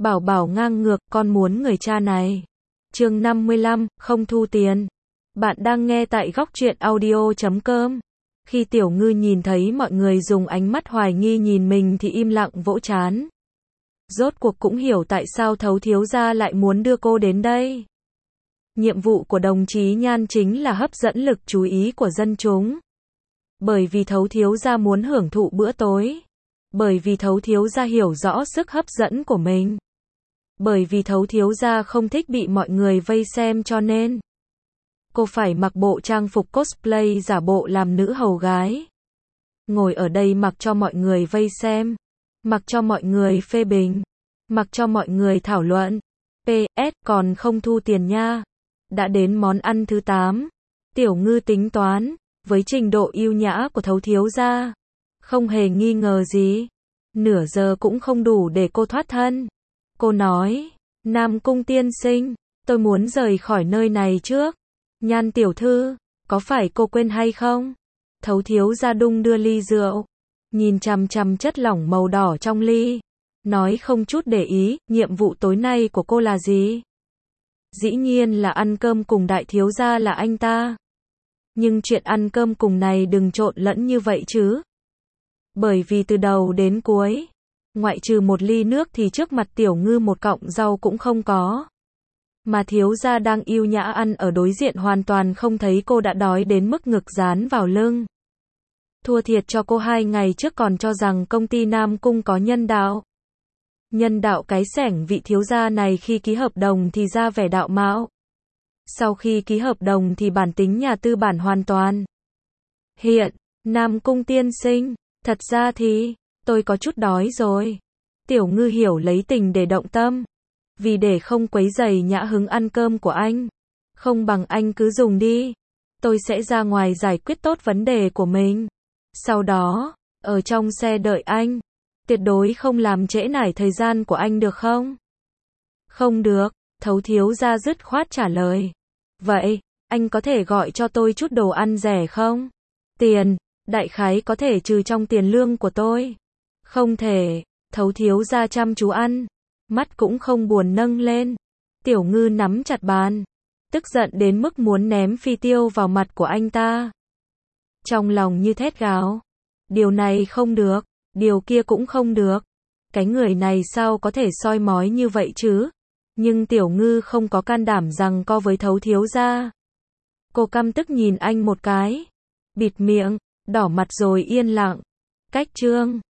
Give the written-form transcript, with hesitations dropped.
Bảo bảo ngang ngược, con muốn người cha này. Chương 55, không thu tiền. Bạn đang nghe tại góc truyện audio.com. Khi Tiểu Ngư nhìn thấy mọi người dùng ánh mắt hoài nghi nhìn mình thì im lặng vỗ trán. Rốt cuộc cũng hiểu tại sao Thấu thiếu gia lại muốn đưa cô đến đây. Nhiệm vụ của đồng chí Nhan chính là hấp dẫn lực chú ý của dân chúng. Bởi vì Thấu thiếu gia muốn hưởng thụ bữa tối. Bởi vì Thấu thiếu gia hiểu rõ sức hấp dẫn của mình. Bởi vì Thấu thiếu gia không thích bị mọi người vây xem cho nên cô phải mặc bộ trang phục cosplay giả bộ làm nữ hầu gái. Ngồi ở đây mặc cho mọi người vây xem, mặc cho mọi người phê bình, mặc cho mọi người thảo luận. PS, còn không thu tiền nha. Đã đến món ăn thứ 8. Tiểu Ngư tính toán, với trình độ yêu nhã của Thấu thiếu gia, không hề nghi ngờ gì. Nửa giờ cũng không đủ để cô thoát thân. Cô nói, Nam Cung tiên sinh, tôi muốn rời khỏi nơi này trước. Nhan tiểu thư, có phải cô quên hay không? Thấu thiếu gia đung đưa ly rượu, nhìn chằm chằm chất lỏng màu đỏ trong ly, nói không chút để ý, nhiệm vụ tối nay của cô là gì? Dĩ nhiên là ăn cơm cùng đại thiếu gia là anh ta. Nhưng chuyện ăn cơm cùng này đừng trộn lẫn như vậy chứ. Bởi vì từ đầu đến cuối, ngoại trừ một ly nước thì trước mặt Tiểu Ngư một cọng rau cũng không có. Mà thiếu gia đang yêu nhã ăn ở đối diện hoàn toàn không thấy cô đã đói đến mức ngực dán vào lưng. Thua thiệt cho cô 2 ngày trước còn cho rằng công ty Nam Cung có nhân đạo. Nhân đạo cái xẻng vị thiếu gia này khi ký hợp đồng thì ra vẻ đạo mạo. Sau khi ký hợp đồng thì bản tính nhà tư bản hoàn toàn. Hiện, Nam Cung tiên sinh, thật ra thì, tôi có chút đói rồi. Tiểu Ngư hiểu lấy tình để động tâm. Vì để không quấy rầy nhã hứng ăn cơm của anh. Không bằng anh cứ dùng đi. Tôi sẽ ra ngoài giải quyết tốt vấn đề của mình. Sau đó, ở trong xe đợi anh. Tuyệt đối không làm trễ nải thời gian của anh được không? Không được, Thấu thiếu gia dứt khoát trả lời. Vậy, anh có thể gọi cho tôi chút đồ ăn rẻ không? Tiền, đại khái có thể trừ trong tiền lương của tôi. Không thể, Thấu thiếu gia chăm chú ăn. Mắt cũng không buồn nâng lên. Tiểu Ngư nắm chặt bàn, tức giận đến mức muốn ném phi tiêu vào mặt của anh ta. Trong lòng như thét gào. Điều này không được, điều kia cũng không được. Cái người này sao có thể soi mói như vậy chứ? Nhưng Tiểu Ngư không có can đảm giằng co với Thấu thiếu gia. Cô căm tức nhìn anh một cái, bịt miệng, đỏ mặt rồi yên lặng. Cách chương